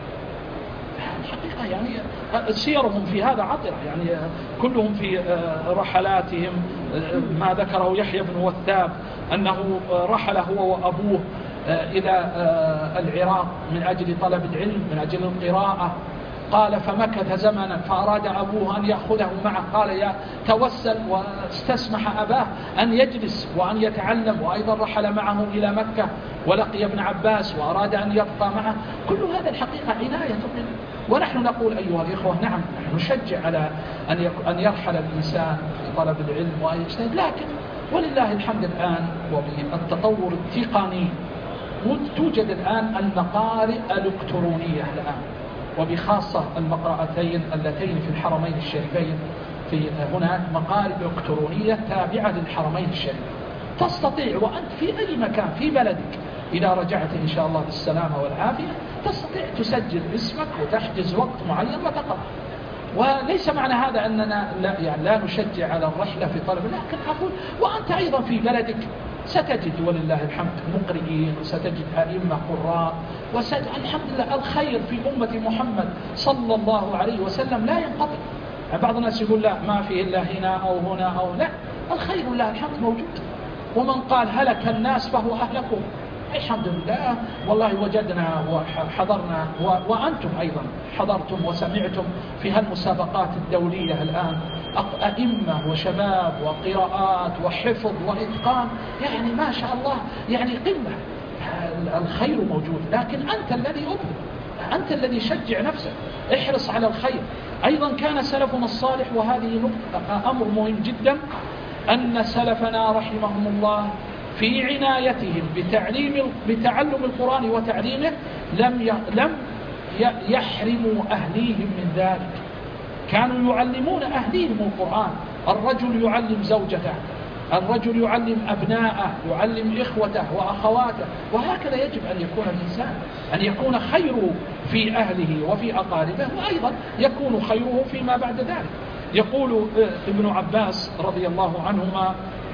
الحقيقة يعني سيرهم في هذا عطرة، يعني كلهم في رحلاتهم. ما ذكره يحيى بن وثاب أنه رحل هو وأبوه إلى العراق من أجل طلب العلم، من أجل القراءة. قال: فمكث زمنا فأراد أبوه أن يأخذه معه، قال: يا توسل واستسمح أباه أن يجلس وأن يتعلم. وأيضا رحل معه إلى مكة ولقي ابن عباس وأراد أن يبقى معه. كل هذا الحقيقة عناية منه. ونحن نقول أيها الإخوة: نعم، نحن نشجع على أن أن يرحل الإنسان في طلب العلم وأن يجتهد، لكن ولله الحمد الآن وبالتطور التقني توجد الآن المقارئ الإلكترونية الآن، وبخاصة المقرأتين اللتين في الحرمين الشريفين. في هناك مقارئ إلكترونية تابعة للحرمين الشريفين، تستطيع وأنت في أي مكان في بلدك إذا رجعت إن شاء الله بالسلامة والعافية تستطيع تسجل اسمك وتحجز وقت معين وتقرأ. وليس معنى هذا أننا لا, يعني لا نشجع على الرحلة في طلب، لكن أقول وأنت أيضا في بلدك ستجد ولله الحمد مقرئين، وستجد أئمة قراء، وستجد الحمد لله الخير في أمة محمد صلى الله عليه وسلم لا ينقطع. يعني بعض الناس يقول لا ما فيه إلا هنا أو هنا أو لا، الخير لله الحمد موجود. ومن قال هلك الناس فهو أهلكم، الحمد لله والله وجدنا وحضرنا، وأنتم أيضا حضرتم وسمعتم في هالمسابقات الدولية الآن أئمة وشباب وقراءات وحفظ وإتقان، يعني ما شاء الله، يعني قمة. الخير موجود، لكن أنت الذي أبذل، أنت الذي شجع نفسك، احرص على الخير. أيضا كان سلفنا الصالح، وهذه نقطة أمر مهم جدا، أن سلفنا رحمهم الله في عنايتهم بتعليم بتعلم القرآن وتعليمه لم لم يحرموا أهليهم من ذلك. كانوا يعلمون أهليهم القرآن. الرجل يعلم زوجته، الرجل يعلم أبناءه، يعلم إخوته وأخواته، وهكذا يجب أن يكون الإنسان، أن يكون خيره في أهله وفي أقاربه، وأيضا يكون خيره فيما بعد ذلك. يقول ابن عباس رضي الله عنهما: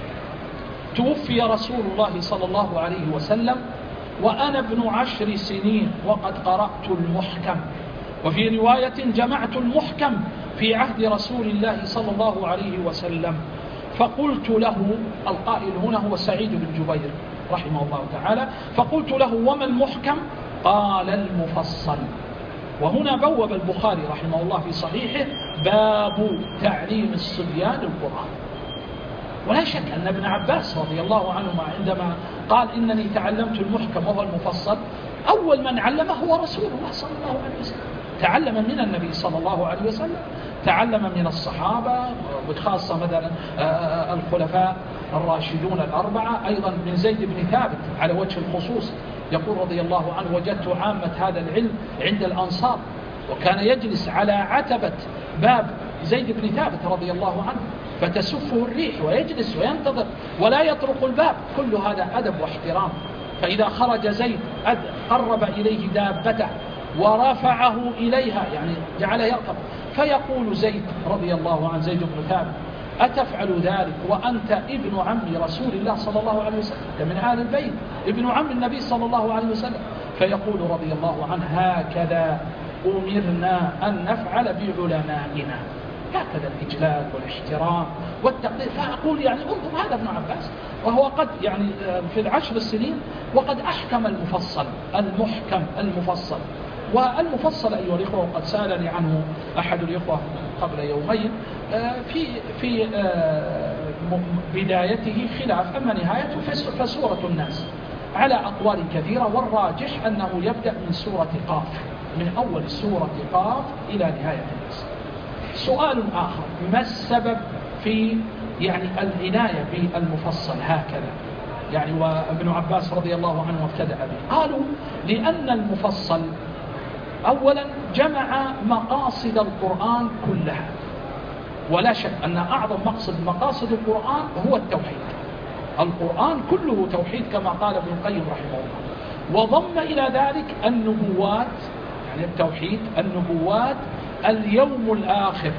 توفي رسول الله صلى الله عليه وسلم وأنا ابن عشر سنين وقد قرأت المحكم. وفي رواية: جمعت المحكم في عهد رسول الله صلى الله عليه وسلم. فقلت له، القائل هنا هو سعيد بن جبير رحمه الله تعالى، فقلت له: وما المحكم؟ قال: المفصل. وهنا بوب البخاري رحمه الله في صحيحه باب تعليم الصبيان القرآن. ولا شك أن ابن عباس رضي الله عنهما عندما قال إنني تعلمت المحكم وهو المفصل، أول من علمه هو رسول الله صلى الله عليه وسلم. تعلم من النبي صلى الله عليه وسلم، تعلم من الصحابة، وخاصة مثلا الخلفاء الراشدون الأربعة، أيضا من زيد بن ثابت على وجه الخصوص. يقول رضي الله عنه: وجدت عامة هذا العلم عند الأنصار، وكان يجلس على عتبة باب زيد بن ثابت رضي الله عنه فتسفه الريح ويجلس وينتظر ولا يطرق الباب. كل هذا أدب واحترام. فإذا خرج زيد قرب إليه دابته ورفعه إليها، يعني جعله يركب، فيقول زيد رضي الله عن زيد بن ثابت: أتفعل ذلك وأنت ابن عم رسول الله صلى الله عليه وسلم، من آل البيت، ابن عم النبي صلى الله عليه وسلم. فيقول رضي الله عنه: هكذا أمرنا أن نفعل بعلمائنا، هكذا الإجلال والاحترام والتقدير. فأقول يعني انظر، هذا ابن عباس وهو قد يعني في العشر السنين وقد أحكم المفصل المحكم المفصل. والمفصل أيها الإخوة، وقد سألني عنه أحد الإخوة قبل يومين، في في بدايته خلاف، أما نهايته فسورة الناس على أقوال كثيرة، والراجح أنه يبدأ من سورة قاف، من أول سورة قاف إلى نهاية الناس. سؤال آخر: ما السبب في يعني العناية بالمفصل هكذا؟ يعني وابن عباس رضي الله عنه ابتدأ به. قالوا: لأن المفصل أولا جمع مقاصد القرآن كلها، ولا شك أن أعظم مقصد مقاصد القرآن هو التوحيد. القرآن كله توحيد كما قال ابن القيم رحمه الله. وضم إلى ذلك النبوات، يعني التوحيد، النبوات، اليوم الآخر.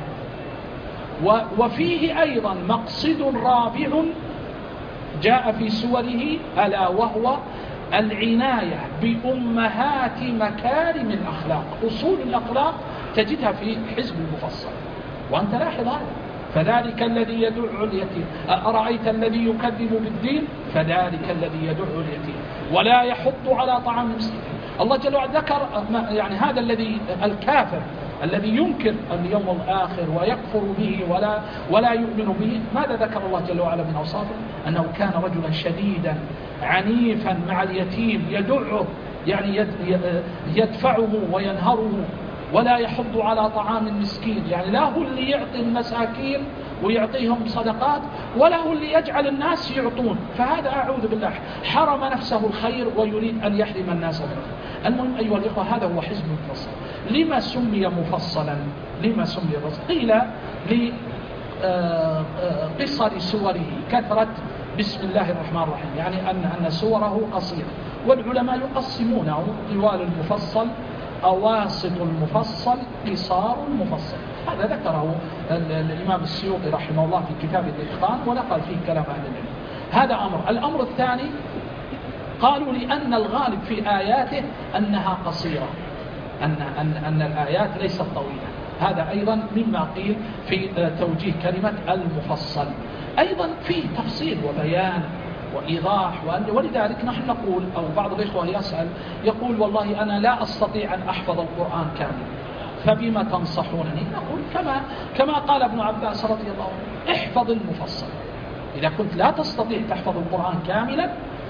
وفيه أيضا مقصد رابع جاء في سوره، ألا وهو العناية بأمهات مكارم الأخلاق. أصول الأخلاق تجدها في حزب المفصل، وأنت لاحظ هذا: فذلك الذي يدع اليتيم، أرأيت الذي يكذب بالدين، فذلك الذي يدع اليتيم ولا يحض على طعام المسكين. الله جل وعلا ذكر يعني هذا الذي الكافر الذي ينكر اليوم الآخر ويكفر به ولا ولا يؤمن به. ماذا ذكر الله جل وعلا من أوصافه؟ أنه كان رجلا شديدا عنيفا مع اليتيم، يدعه يعني يدفعه وينهره، ولا يحض على طعام المسكين، يعني لا هو اللي يعطي المساكين ويعطيهم صدقات، ولا هو اللي يجعل الناس يعطون. فهذا أعوذ بالله حرم نفسه الخير ويريد أن يحرم الناس منه. المهم أيها الإخوة، هذا هو حزب المفصل. لما سمي مفصلا؟ لما سمي مفصلا؟ قيل لقصر سوره، كثرة بسم الله الرحمن الرحيم، يعني أن أن سوره قصيرة. والعلماء يقسمونه: طوال المفصل، أواسط المفصل، قصار المفصل. هذا ذكره الإمام السيوطي رحمه الله في كتاب الإتقان، ونقل فيه كلام أهل العلم. هذا أمر. الأمر الثاني، قالوا لأن الغالب في آياته أنها قصيرة، أن, أن, أن الآيات ليست طويلة. هذا أيضا مما قيل في توجيه كلمة المفصل. أيضا فيه تفصيل وبيان وإيضاح، ولذلك نحن نقول، أو بعض الإخوة يسأل يقول: والله أنا لا أستطيع أن أحفظ القرآن كاملا، فبما تنصحونني؟ نقول كما كما قال ابن عباس رضي الله عنه: احفظ المفصل. إذا كنت لا تستطيع تحفظ القرآن كاملا،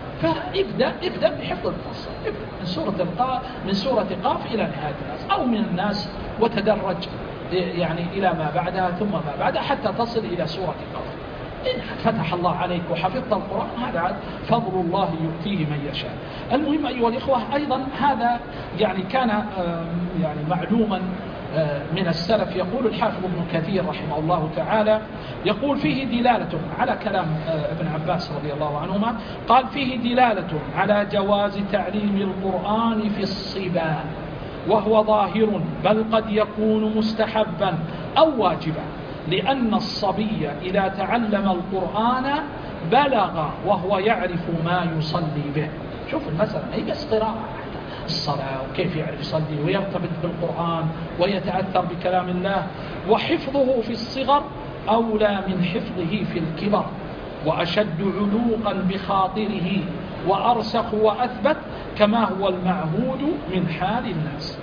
فابدأ ابدأ بحفظ المفصل، ابدأ من سورة القاف من سورة قاف إلى نهاية الناس، أو من الناس، وتدرج يعني إلى ما بعدها ثم ما بعدها حتى تصل إلى سورة قاف. إن فتح الله عليك وحفظت القرآن، هذا فضل الله يؤتيه من يشاء. المهم أيها الإخوة، أيضا هذا يعني كان يعني معلوما من السلف. يقول الحافظ ابن كثير رحمه الله تعالى، يقول: فيه دلالة على كلام ابن عباس رضي الله عنهما، قال: فيه دلالة على جواز تعليم القرآن في الصبا، وهو ظاهر، بل قد يكون مستحبا أو واجبا، لأن الصبي إذا تعلم القرآن بلغ وهو يعرف ما يصلي به. شوف المسألة هي بس قراءة، الصلاة وكيف يعرف يصلي ويرتبط بالقرآن ويتأثر بكلام الله. وحفظه في الصغر أولى من حفظه في الكبر، وأشد علوقا بخاطره، وأرسخ وأثبت، كما هو المعهود من حال الناس.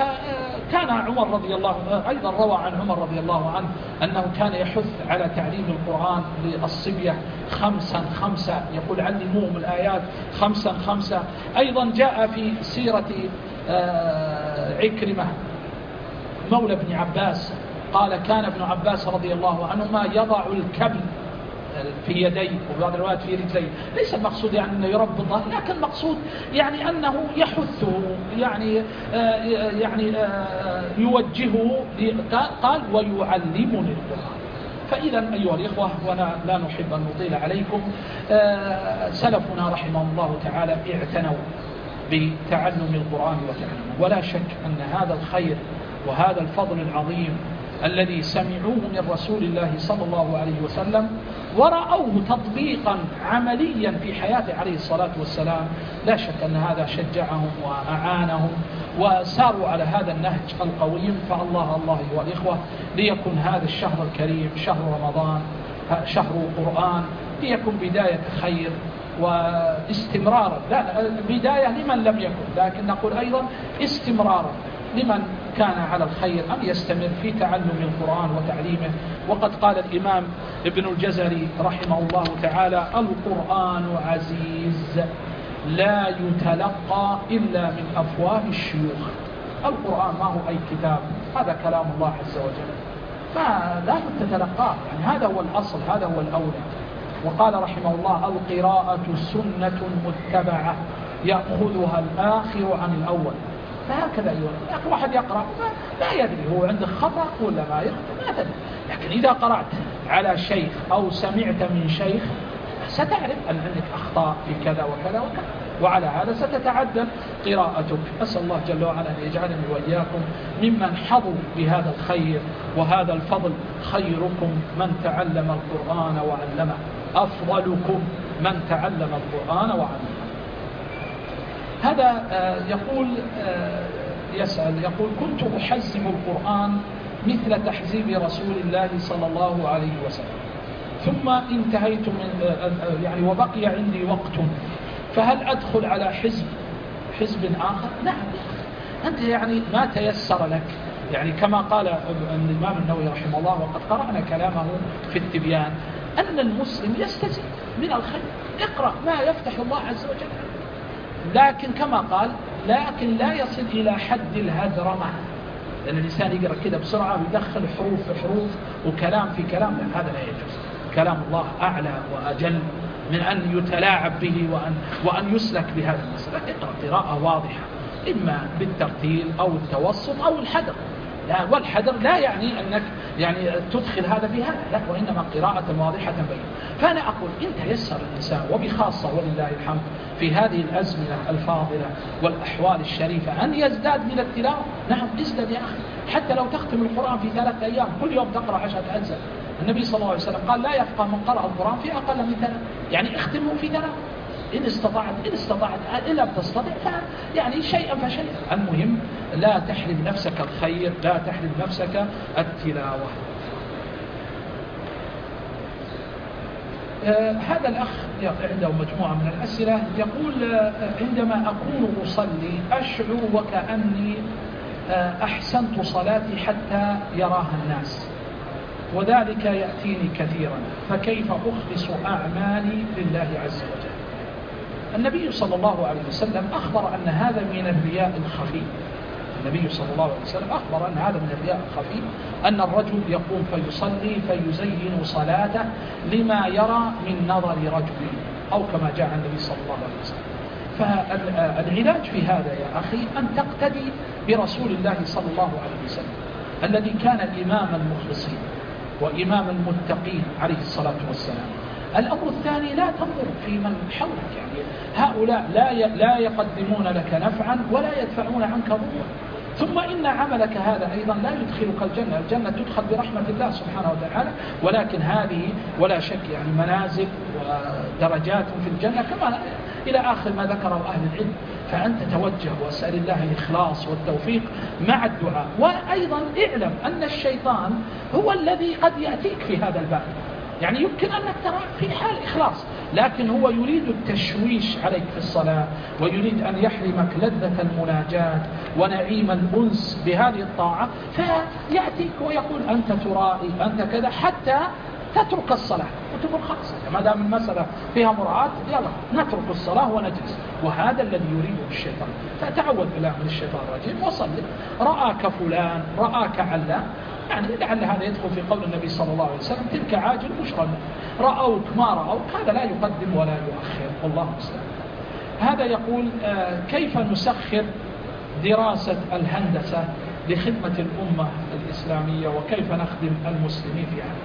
وكان عمر رضي الله أيضا روى عن عمر رضي الله عنه أنه كان يحث على تعليم القرآن للصبية خمسا خمسا، يقول: علموهم الآيات خمسا خمسا. أيضا جاء في سيرة عكرمة مولى ابن عباس، قال: كان ابن عباس رضي الله عنهما يضع الكبل في يديه، وفي بعض الروايات في رجليه. ليس المقصود يعني أنه يربط الله، لكن المقصود يعني أنه يحثه، يعني آه يعني آه يوجهه. قال: ويعلمني القرآن. فإذا أيها الإخوة، ولا لا نحب أن نطيل عليكم، سلفنا رحمه الله تعالى اعتنوا بتعلم القرآن وتعلمه، ولا شك أن هذا الخير وهذا الفضل العظيم الذي سمعوه من رسول الله صلى الله عليه وسلم ورأوه تطبيقا عمليا في حياته عليه الصلاة والسلام، لا شك أن هذا شجعهم وأعانهم وساروا على هذا النهج القويم. فالله الله أيها الإخوة، ليكن هذا الشهر الكريم شهر رمضان شهر قرآن، ليكن بداية خير واستمرارا، لا بداية لمن لم يكن، لكن نقول أيضا استمرارا لمن كان على الخير أن يستمر في تعلم القرآن وتعليمه. وقد قال الإمام ابن الجزري رحمه الله تعالى: القرآن عزيز لا يتلقى إلا من أفواه الشيوخ. القرآن ما هو أي كتاب، هذا كلام الله عز وجل، فلا تتلقاه، يعني هذا هو الأصل، هذا هو الأولى. وقال رحمه الله: القراءة سنة متبعة يأخذها الآخر عن الأول. فهكذا أيها واحد يقرأ لا يدري هو عنده خطأ ولا ما يخطأ، ما تدري، لكن إذا قرأت على شيخ أو سمعت من شيخ ستعرف أن عندك أخطاء في كذا وكذا وكذا، وعلى هذا ستتعدل قراءتك. أسأل الله جل وعلا أن يجعلني وإياكم ممن حظوا بهذا الخير وهذا الفضل. خيركم من تعلم القرآن وعلمه، أفضلكم من تعلم القرآن وعلمه. هذا يقول يسأل يقول: كنت أحزم القرآن مثل تحزيب رسول الله صلى الله عليه وسلم، ثم انتهيت من يعني وبقي عندي وقت، فهل أدخل على حزب حزب آخر؟ نعم، أنت يعني ما تيسر لك، يعني كما قال الإمام النووي رحمه الله، وقد قرأنا كلامه في التبيان، أن المسلم يستزيد من الخير، اقرأ ما يفتح الله عز وجل، لكن كما قال: لكن لا يصل إلى حد الهدرمة، لأن الإنسان يقرأ كده بسرعة ويدخل حروف في حروف وكلام في كلام، لا، هذا لا يجوز. كلام الله أعلى وأجل من أن يتلاعب به وأن, وأن يسلك بهذا المسألة. اقرأ قراءة واضحة، إما بالترتيل أو التوسط أو الحدر، لا، والحدر لا يعني أنك يعني تدخل هذا في هذا، لا، وإنما قراءة واضحة بين. فأنا أقول إن تيسر الإنسان، وبخاصة ولله الحمد في هذه الأزمنة الفاضلة والأحوال الشريفة، أن يزداد من التلاوة، نعم ازداد يا أخي، حتى لو تختم القرآن في ثلاثة أيام، كل يوم تقرأ عشرة أجزاء. النبي صلى الله عليه وسلم قال: لا يفقه من قرأ القرآن في أقل من ثلاث، يعني اختمه في ثلاث إن استطعت، إن استطعت إن لم تستطع يعني شيئا فشيئا. المهم لا تحرم نفسك الخير، لا تحرم نفسك التلاوة. آه هذا الأخ عنده مجموعة من الأسئلة، يقول: آه عندما أكون أصلي أشعر وكأني آه أحسنت صلاتي حتى يراها الناس، وذلك يأتيني كثيرا، فكيف أخلص أعمالي لله عز وجل؟ النبي صلى الله عليه وسلم أخبر أن هذا من الرياء الخفي. النبي صلى الله عليه وسلم أخبر أن هذا من الرياء الخفي، أن الرجل يقوم فيصلي فيزين صلاته لما يرى من نظر رجل، أو كما جاء النبي صلى الله عليه وسلم. فالعلاج في هذا يا أخي أن تقتدي برسول الله صلى الله عليه وسلم الذي كان إمام المخلصين وإمام المتقين عليه الصلاة والسلام. الأمر الثاني: لا تنظر في من حولك، يعني هؤلاء لا لا يقدمون لك نفعا ولا يدفعون عنك ضرا. ثم إن عملك هذا أيضا لا يدخلك الجنة، الجنة تدخل برحمة الله سبحانه وتعالى، ولكن هذه ولا شك يعني منازل ودرجات في الجنة كما إلى آخر ما ذكره أهل العلم. فأنت توجه وأسأل الله الإخلاص والتوفيق مع الدعاء. وأيضا اعلم أن الشيطان هو الذي قد يأتيك في هذا الباب، يعني يمكن أنك ترى في حال إخلاص، لكن هو يريد التشويش عليك في الصلاة، ويريد أن يحرمك لذة المناجاة ونعيم الأنس بهذه الطاعة، فيأتيك ويقول: أنت ترائي، أنت كذا، حتى تترك الصلاة وتقول: خلاص ما دام المسألة فيها مراعاة، يلا نترك الصلاة ونجلس. وهذا الذي يريده الشيطان. فتعوذ بالله من الشيطان الرجيم وصلي. رآك فلان، رآك علان، يعني لعل هذا يدخل في قول النبي صلى الله عليه وسلم: تلك عاجل بشرى، رأوك ما رأوك، هذا لا يقدم ولا يؤخر، والله المستعان. هذا يقول: آه كيف نسخر دراسة الهندسة لخدمة الأمة الإسلامية، وكيف نخدم المسلمين في هذا؟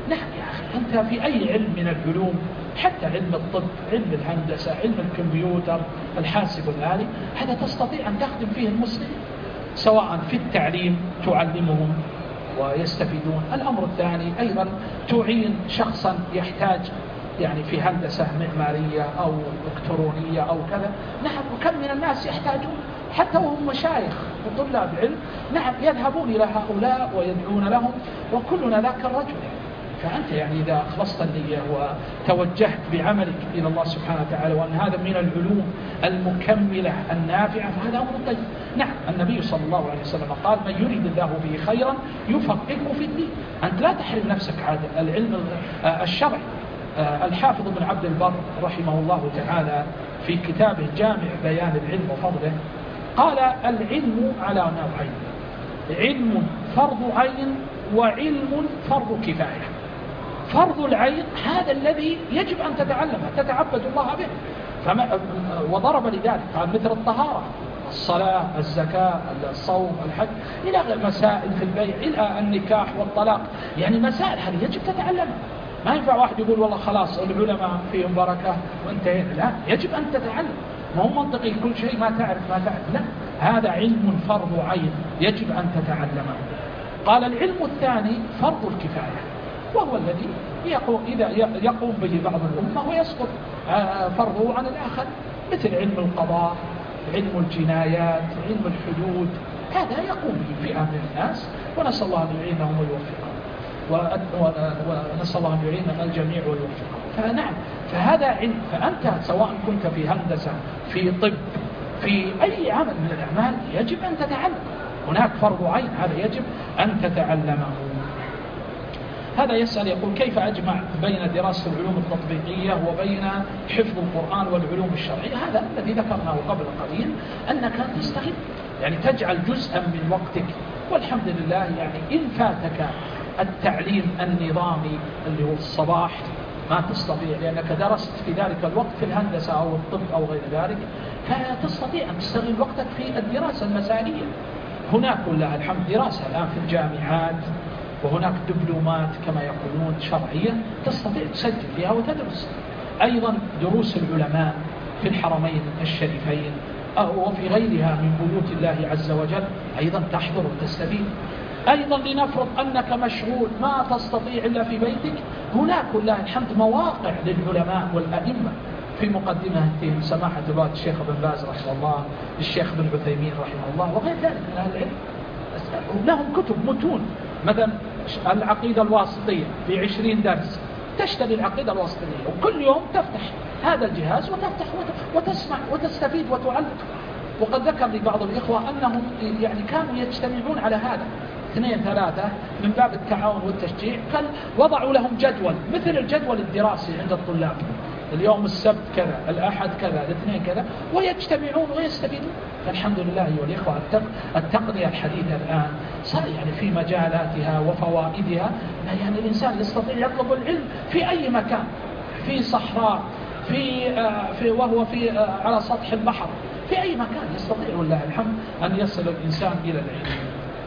نعم يا أخي، أنت في أي علم من العلوم، حتى علم الطب، علم الهندسة، علم الكمبيوتر، الحاسب الآلي، هذا تستطيع أن تخدم فيه المسلمين، سواء في التعليم تعلمهم ويستفيدون. الأمر الثاني أيضا تعين شخصا يحتاج يعني في هندسة معمارية أو إلكترونية أو كذا، نعم، وكم من الناس يحتاجون حتى وهم مشايخ وطلاب علم، نعم، يذهبون إلى هؤلاء ويدعون لهم، وكلنا ذاك الرجل. فأنت يعني إذا أخلصت النية وتوجهت بعملك إلى الله سبحانه وتعالى، وأن هذا من العلوم المكملة النافعة، فهذا أمر طيب. نعم، النبي صلى الله عليه وسلم قال: من يريد الله به خيرا يفقهه في الدين. أنت لا تحرم نفسك عاد العلم الشرعي. الحافظ بن عبد البر رحمه الله تعالى في كتابه جامع بيان العلم وفضله قال: العلم على نوعين: علم فرض عين وعلم فرض كفاية. فرض العين هذا الذي يجب أن تتعلمه، تتعبد الله به، فما وضرب لذلك قال: مثل الطهارة، الصلاة، الزكاة، الصوم، الحج، إلى مسائل في البيع، إلى النكاح والطلاق، يعني مسائل هذه يجب تتعلمها. ما ينفع واحد يقول والله خلاص العلماء فيهم بركة وانتهينا، لا، يجب أن تتعلم. ما هو منطقي كل شيء ما تعرف ما تعرف، لا، هذا علم فرض عين يجب أن تتعلمه. قال: العلم الثاني فرض الكفاية، وهو الذي يقوم إذا يقوم به بعض الأمة ويسقط فرضه عن الآخر، مثل علم القضاء، علم الجنايات، علم الحدود، هذا يقوم به فئة من الناس، ونسأل الله أن يعينهم ويوفقهم، ونسأل الله أن يعين الجميع ويوفقهم. فنعم، فهذا علم. فأنت سواء كنت في هندسة، في طب، في أي عمل من الأعمال، يجب أن تتعلم. هناك فرض عين، هذا يجب أن تتعلمه. هذا يسأل يقول: كيف أجمع بين دراسة العلوم التطبيقية وبين حفظ القرآن والعلوم الشرعية؟ هذا الذي ذكرناه قبل قليل، أنك تستغل، يعني تجعل جزءا من وقتك. والحمد لله يعني إن فاتك التعليم النظامي اللي هو الصباح ما تستطيع لأنك درست في ذلك الوقت في الهندسة أو الطب أو غير ذلك، فتستطيع أن تستغل وقتك في الدراسة المسائية. هناك لله الحمد دراسة الآن في الجامعات، وهناك دبلومات كما يقولون شرعية تستطيع تسجل فيها وتدرس. أيضا دروس العلماء في الحرمين الشريفين أو في غيرها من بيوت الله عز وجل أيضا تحضر وتستفيد. أيضا لنفرض أنك مشغول ما تستطيع إلا في بيتك، هناك لله الحمد مواقع للعلماء والأئمة، في مقدمة سماحة الوالد الشيخ بن باز رحمه الله، الشيخ بن عثيمين رحمه الله، وغير ذلك من أهل العلم لهم كتب متون. مثلا العقيدة الواسطية بعشرين درس، تشتري العقيدة الواسطية وكل يوم تفتح هذا الجهاز وتفتح وتسمع وتستفيد وتعلم. وقد ذكر لي بعض الإخوة أنهم يعني كانوا يجتمعون على هذا اثنين ثلاثة من باب التعاون والتشجيع، قال وضعوا لهم جدول مثل الجدول الدراسي عند الطلاب، اليوم السبت كذا، الأحد كذا، الاثنين كذا، ويجتمعون ويستفيدون. فالحمد لله أيها الإخوة التقنية الحديثة الآن صار يعني في مجالاتها وفوائدها، يعني الإنسان يستطيع يطلب العلم في أي مكان، في صحراء، في, آه في وهو في آه على سطح البحر، في أي مكان يستطيع والله الحمد أن يصل الإنسان إلى العلم.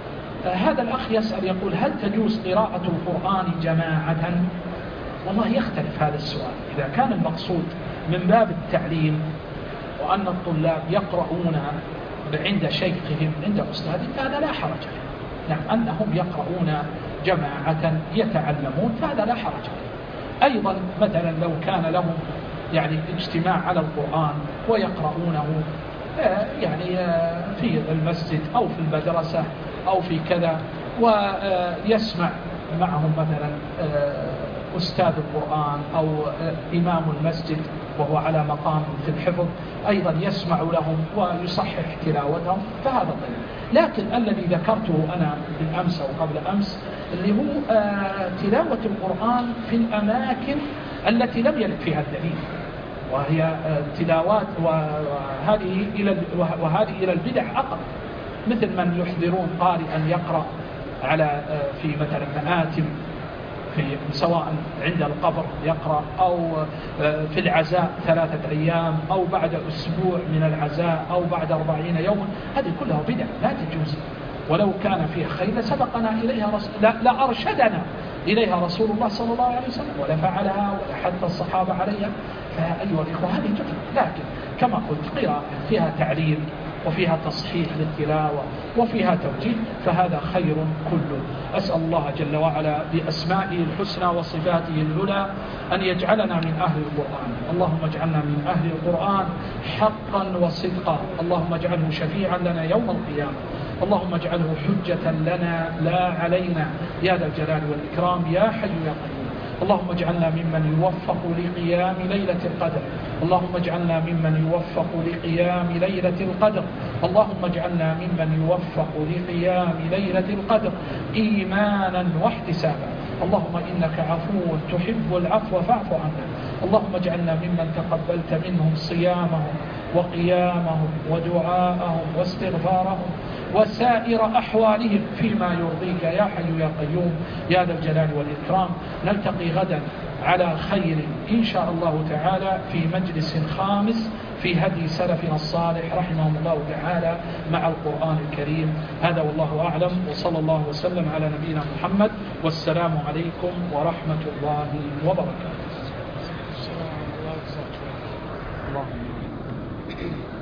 هذا الأخ يسأل يقول: هل تجوز قراءة القرآن جماعة؟ والله يختلف هذا السؤال. إذا كان المقصود من باب التعليم وأن الطلاب يقرؤون عند شيخهم عند أستاذهم فهذا لا حرج عليه. نعم، أنهم يقرؤون جماعة يتعلمون فهذا لا حرج عليه. أيضا مثلا لو كان لهم يعني اجتماع على القرآن ويقرؤونه يعني في المسجد أو في المدرسة أو في كذا، ويسمع معهم مثلا أستاذ القرآن أو إمام المسجد وهو على مقام في الحفظ أيضا يسمع لهم ويصحح تلاوتهم، فهذا طيب. لكن الذي ذكرته أنا بالأمس أو قبل أمس اللي هو تلاوة القرآن في الأماكن التي لم يرد فيها الدليل، وهي تلاوات وهذه إلى وهذه إلى البدع أقرب، مثل من يحضرون قارئا يقرأ على في مثلا مآتم في سواء عند القبر يقرأ أو في العزاء ثلاثة أيام أو بعد أسبوع من العزاء أو بعد أربعين يوما، هذه كلها بدع لا تجوز. ولو كان فيها خير لسبقنا إليها رسول لا, لا أرشدنا إليها رسول الله صلى الله عليه وسلم ولا فعلها ولا حتى الصحابة عليها. فأيها الإخوة هذه تفهم، لكن كما قلت قراءة فيها تعليم وفيها تصحيح للتلاوة وفيها توجيه فهذا خير كله. أسأل الله جل وعلا بأسمائه الحسنى وصفاته العلى أن يجعلنا من أهل القرآن. اللهم اجعلنا من أهل القرآن حقا وصدقا. اللهم اجعله شفيعا لنا يوم القيامة. اللهم اجعله حجة لنا لا علينا يا ذا الجلال والإكرام يا حي يا قيوم. اللهم اجعلنا ممن يوفق لقيام ليلة القدر. اللهم اجعلنا ممن يوفق لقيام ليلة القدر. اللهم اجعلنا ممن يوفق لقيام ليلة القدر إيمانا واحتسابا. اللهم إنك عفو تحب العفو فاعف عنا. اللهم اجعلنا ممن تقبلت منهم صيامهم وقيامهم ودعاءهم واستغفارهم وسائر أحوالهم فيما يرضيك يا حي يا قيوم يا ذا الجلال والإكرام. نلتقي غدا على خير إن شاء الله تعالى في مجلس خامس في هدي سلفنا الصالح رحمهم الله تعالى مع القرآن الكريم. هذا والله أعلم، وصلى الله وسلم على نبينا محمد، والسلام عليكم ورحمة الله وبركاته. الله